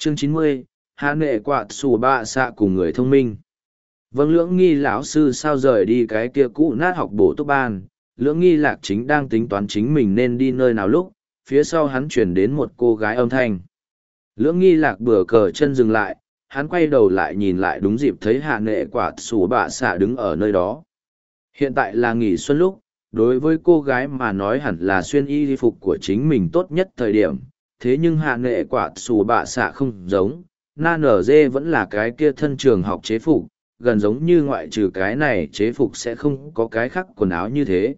Chương 90, hạ nệ quạt xù bạ xạ cùng người thông minh. Vâng, Lưỡng Nghi lão sư sao rời đi cái kia cũ nát học bổ túc ban. Lưỡng Nghi Lạc chính đang tính toán chính mình nên đi nơi nào lúc, phía sau hắn chuyển đến một cô gái âm thanh. Lưỡng Nghi Lạc bừa cờ chân dừng lại, hắn quay đầu lại nhìn lại, đúng dịp thấy hạ nệ quạt xù bạ xạ đứng ở nơi đó. Hiện tại là nghỉ xuân lúc, đối với cô gái mà nói hẳn là xuyên y phục của chính mình tốt nhất thời điểm, thế nhưng hạ nệ quạt xù bạ xạ không giống, na nở dê vẫn là cái kia thân trường học chế phục, gần giống như ngoại trừ cái này chế phục sẽ không có cái khác quần áo như thế.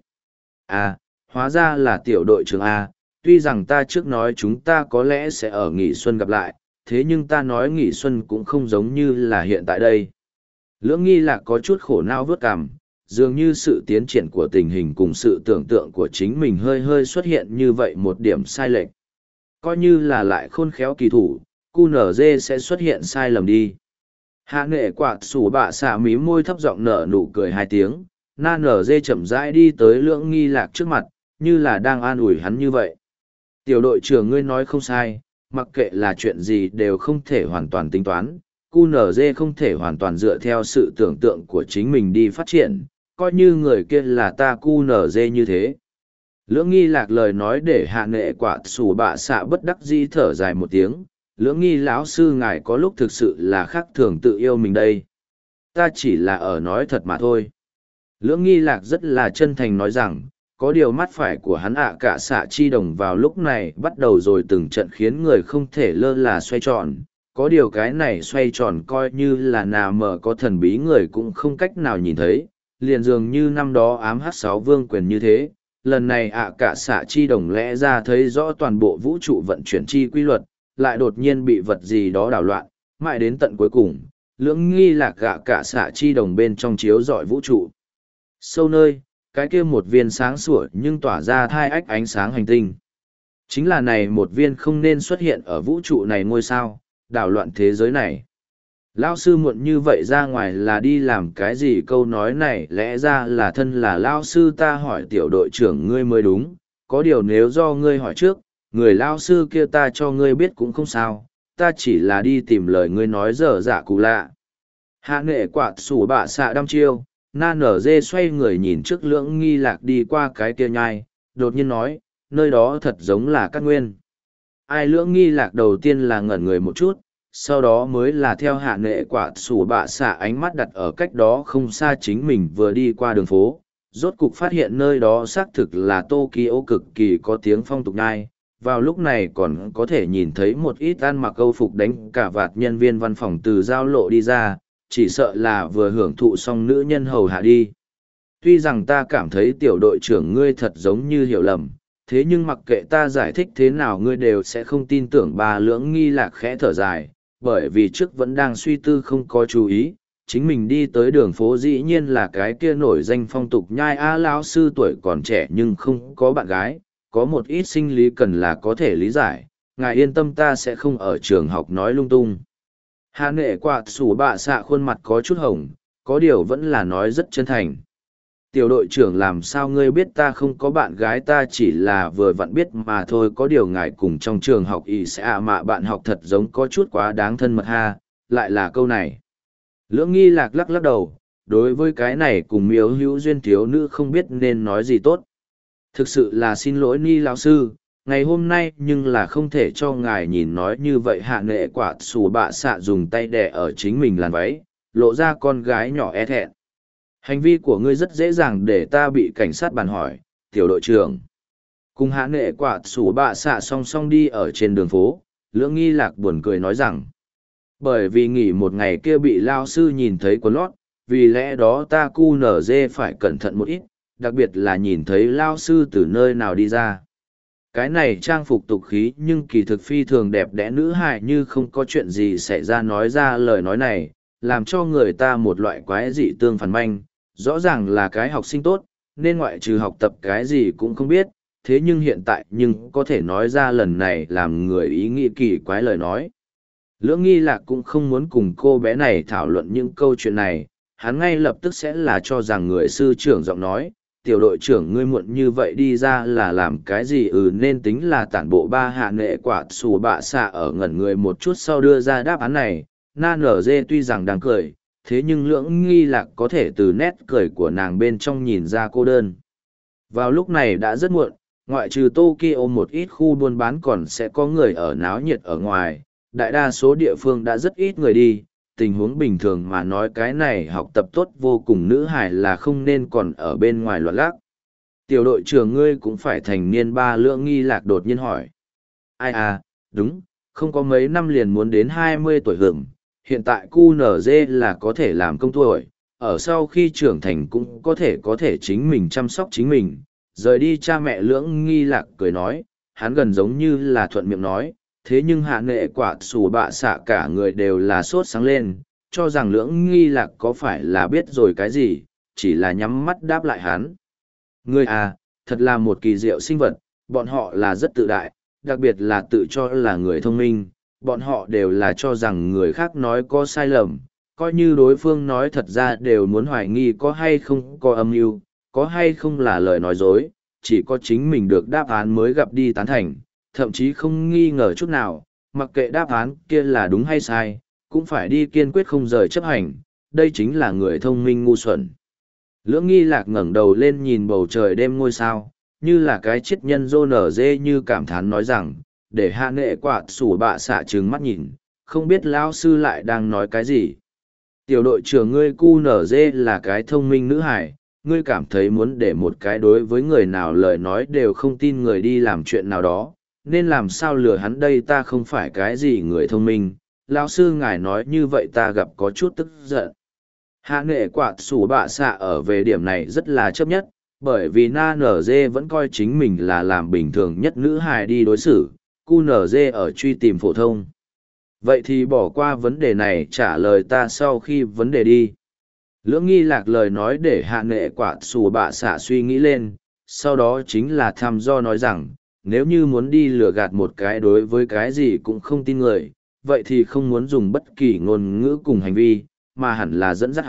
À, hóa ra là tiểu đội trưởng A, tuy rằng ta trước nói chúng ta có lẽ sẽ ở nghỉ xuân gặp lại, thế nhưng ta nói nghỉ xuân cũng không giống như là hiện tại đây. Lưỡng Nghi Lạc có chút khổ não vớt cằm, dường như sự tiến triển của tình hình cùng sự tưởng tượng của chính mình hơi hơi xuất hiện như vậy một điểm sai lệch. Coi như là lại khôn khéo kỳ thủ, QNZ sẽ xuất hiện sai lầm đi. Hạ nghệ quạt sủ bạ xạ mí môi thấp giọng nở nụ cười hai tiếng, na nở dê chậm rãi đi tới Lưỡng Nghi Lạc trước mặt, như là đang an ủi hắn như vậy. Tiểu đội trưởng ngươi nói không sai, mặc kệ là chuyện gì đều không thể hoàn toàn tính toán, QNZ không thể hoàn toàn dựa theo sự tưởng tượng của chính mình đi phát triển, coi như người kia là ta QNZ như thế. Lưỡng Nghi Lạc lời nói để hạ nghệ quả sủ bạ xạ bất đắc dĩ thở dài một tiếng. Lưỡng Nghi lão sư ngài có lúc thực sự là khác thường tự yêu mình đây. Ta chỉ là ở nói thật mà thôi. Lưỡng Nghi Lạc rất là chân thành nói rằng, có điều mắt phải của hắn cả xạ chi đồng vào lúc này bắt đầu rồi từng trận khiến người không thể lơ là xoay tròn. Có điều cái này xoay tròn coi như là nà mờ có thần bí người cũng không cách nào nhìn thấy, liền dường như năm đó ám hát sáu vương quyền như thế. Lần này cả xạ chi đồng lẽ ra thấy rõ toàn bộ vũ trụ vận chuyển chi quy luật, lại đột nhiên bị vật gì đó đảo loạn, mãi đến tận cuối cùng, Lưỡng Nghi Lạc cả xạ chi đồng bên trong chiếu rọi vũ trụ. Sâu nơi, cái kia một viên sáng sủa nhưng tỏa ra thai ách ánh sáng hành tinh. Chính là này một viên không nên xuất hiện ở vũ trụ này ngôi sao, đảo loạn thế giới này. Lão sư muộn như vậy ra ngoài là đi làm cái gì? Câu nói này lẽ ra là thân là lão sư ta hỏi tiểu đội trưởng ngươi mới đúng, có điều nếu do ngươi hỏi trước, người lão sư kia ta cho ngươi biết cũng không sao, ta chỉ là đi tìm lời ngươi nói dở dạ cụ lạ. Hạ nghệ quạt sủ bạ xạ đăm chiêu, na nở dê xoay người nhìn trước Lưỡng Nghi Lạc đi qua cái kia nhai, đột nhiên nói, nơi đó thật giống là Cát Nguyên. Ai? Lưỡng Nghi Lạc đầu tiên là ngẩn người một chút, sau đó mới là theo hạ nghệ quả sủ bạ xạ ánh mắt đặt ở cách đó không xa chính mình vừa đi qua đường phố, rốt cục phát hiện nơi đó xác thực là Tokyo cực kỳ có tiếng phong tục nhai. Vào lúc này còn có thể nhìn thấy một ít ăn mặc câu phục đánh cả vạt nhân viên văn phòng từ giao lộ đi ra, chỉ sợ là vừa hưởng thụ xong nữ nhân hầu hạ đi. Tuy rằng ta cảm thấy tiểu đội trưởng ngươi thật giống như hiểu lầm, thế nhưng mặc kệ ta giải thích thế nào ngươi đều sẽ không tin tưởng. Bà Lưỡng Nghi Lạc khẽ thở dài, bởi vì trước vẫn đang suy tư không có chú ý, chính mình đi tới đường phố dĩ nhiên là cái kia nổi danh phong tục nhai. Lão sư tuổi còn trẻ nhưng không có bạn gái, có một ít sinh lý cần là có thể lý giải, ngài yên tâm ta sẽ không ở trường học nói lung tung. Hạ nghệ quạt sủ bạ xạ khuôn mặt có chút hồng, có điều vẫn là nói rất chân thành. Tiểu đội trưởng làm sao ngươi biết ta không có bạn gái? Ta chỉ là vừa vặn biết mà thôi. Có điều ngài cùng trong trường học ý sẽ mà bạn học thật giống có chút quá đáng thân mật ha, lại là câu này. Lưỡng Nghi Lạc lắc lắc đầu, đối với cái này cùng miếu hữu duyên thiếu nữ không biết nên nói gì tốt. Thực sự là xin lỗi Ni lão sư, ngày hôm nay nhưng là không thể cho ngài nhìn nói như vậy. Hạ nghệ quả sủ bạ xạ dùng tay đè ở chính mình làn váy, lộ ra con gái nhỏ e thẹn. Hành vi của ngươi rất dễ dàng để ta bị cảnh sát bàn hỏi, tiểu đội trưởng. Cùng hạ nghệ quả sủ bạ xạ song song đi ở trên đường phố, Lưỡng Nghi Lạc buồn cười nói rằng, bởi vì nghỉ một ngày kia bị lao sư nhìn thấy quần lót, vì lẽ đó ta QNZ phải cẩn thận một ít, đặc biệt là nhìn thấy lao sư từ nơi nào đi ra. Cái này trang phục tục khí nhưng kỳ thực phi thường đẹp đẽ nữ hài như không có chuyện gì xảy ra nói ra lời nói này, làm cho người ta một loại quái dị tương phản manh, rõ ràng là cái học sinh tốt, nên ngoại trừ học tập cái gì cũng không biết, thế nhưng hiện tại nhưng có thể nói ra lần này làm người ý nghĩ kỳ quái lời nói. Lưỡng Nghi Lạc cũng không muốn cùng cô bé này thảo luận những câu chuyện này, hắn ngay lập tức sẽ là cho rằng người sư trưởng giọng nói, tiểu đội trưởng ngươi muộn như vậy đi ra là làm cái gì? Nên tính là tản bộ ba hạ nệ quả xù bạ xạ ở ngẩn người một chút sau đưa ra đáp án này. Na nở dê tuy rằng đang cười, thế nhưng lưỡng nghi lạc có thể từ nét cười của nàng bên trong nhìn ra cô đơn. Vào lúc này đã rất muộn, ngoại trừ Tokyo một ít khu buôn bán còn sẽ có người ở náo nhiệt ở ngoài, đại đa số địa phương đã rất ít người đi. Tình huống bình thường mà nói cái này học tập tốt vô cùng nữ hải là không nên còn ở bên ngoài loạn lác. Tiểu đội trưởng ngươi cũng phải thành niên ba, lưỡng nghi lạc đột nhiên hỏi. Ai à, đúng, không có mấy năm liền muốn đến 20 tuổi hưởng, hiện tại QNZ là có thể làm công tuổi, ở sau khi trưởng thành cũng có thể chính mình chăm sóc chính mình. Rời đi cha mẹ, lưỡng nghi lạc cười nói, hắn gần giống như là thuận miệng nói, thế nhưng hạ nệ quả xù bạ xạ cả người đều là sốt sáng lên, cho rằng lưỡng nghi lạc có phải là biết rồi cái gì, chỉ là nhắm mắt đáp lại hắn. Ngươi à, thật là một kỳ diệu sinh vật, bọn họ là rất tự đại, đặc biệt là tự cho là người thông minh, bọn họ đều là cho rằng người khác nói có sai lầm, coi như đối phương nói thật ra đều muốn hoài nghi có hay không có âm mưu, có hay không là lời nói dối, chỉ có chính mình được đáp án mới gặp đi tán thành, thậm chí không nghi ngờ chút nào, mặc kệ đáp án kia là đúng hay sai, cũng phải đi kiên quyết không rời chấp hành, đây chính là người thông minh ngu xuẩn. Lưỡng nghi lạc ngẩng đầu lên nhìn bầu trời đêm ngôi sao, như là cái chiết nhân rô nở dê như cảm thán nói rằng, để hạ nệ quạt sủ bạ xạ trừng mắt nhìn, không biết lão sư lại đang nói cái gì. Tiểu đội trưởng ngươi cu nở dê là cái thông minh nữ hải, ngươi cảm thấy muốn để một cái đối với người nào lời nói đều không tin người đi làm chuyện nào đó, nên làm sao lừa hắn đây? Ta không phải cái gì người thông minh, lão sư ngài nói như vậy ta gặp có chút tức giận. Hạ nghệ quạt sủ bạ xạ ở về điểm này rất là chấp nhất, bởi vì na nở dê vẫn coi chính mình là làm bình thường nhất nữ hài đi đối xử, cu nở dê ở truy tìm phổ thông. Vậy thì bỏ qua vấn đề này, trả lời ta sau khi vấn đề đi. Lưỡng nghi lạc lời nói để hạ nghệ quạt sủ bạ xạ suy nghĩ lên, sau đó chính là thăm do nói rằng, nếu như muốn đi lừa gạt một cái đối với cái gì cũng không tin người, vậy thì không muốn dùng bất kỳ ngôn ngữ cùng hành vi, mà hẳn là dẫn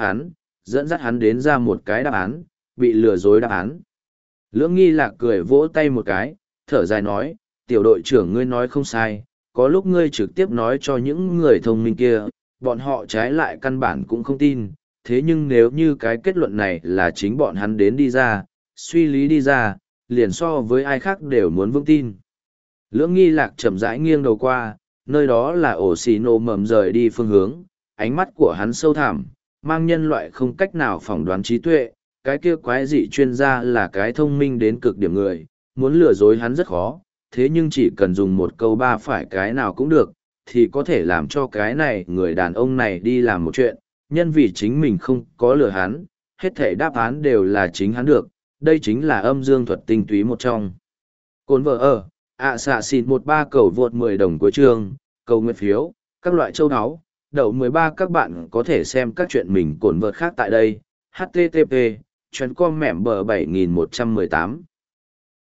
dắt hắn đến ra một cái đáp án, bị lừa dối đáp án. Lưỡng nghi lạc cười vỗ tay một cái, thở dài nói, tiểu đội trưởng ngươi nói không sai, có lúc ngươi trực tiếp nói cho những người thông minh kia, bọn họ trái lại căn bản cũng không tin, thế nhưng nếu như cái kết luận này là chính bọn hắn đến đi ra, suy lý đi ra, liền so với ai khác đều muốn vững tin. Lưỡng nghi lạc chậm rãi nghiêng đầu qua, nơi đó là ổ xì nổ mầm rời đi phương hướng, ánh mắt của hắn sâu thẳm, mang nhân loại không cách nào phỏng đoán trí tuệ, cái kia quái dị chuyên gia là cái thông minh đến cực điểm người, muốn lừa dối hắn rất khó, thế nhưng chỉ cần dùng một câu ba phải cái nào cũng được, thì có thể làm cho cái này người đàn ông này đi làm một chuyện, nhân vì chính mình không có lừa hắn, hết thể đáp án đều là chính hắn được, đây chính là âm dương thuật tinh túy một trong. Cồn vợ ở, xạ xịt 13 cầu vượt 10 đồng của trường, cầu nguyện phiếu, các loại châu áo, đậu 13 các bạn có thể xem các chuyện mình cồn vợt khác tại đây, http, chuyến com mẹm bờ 7118.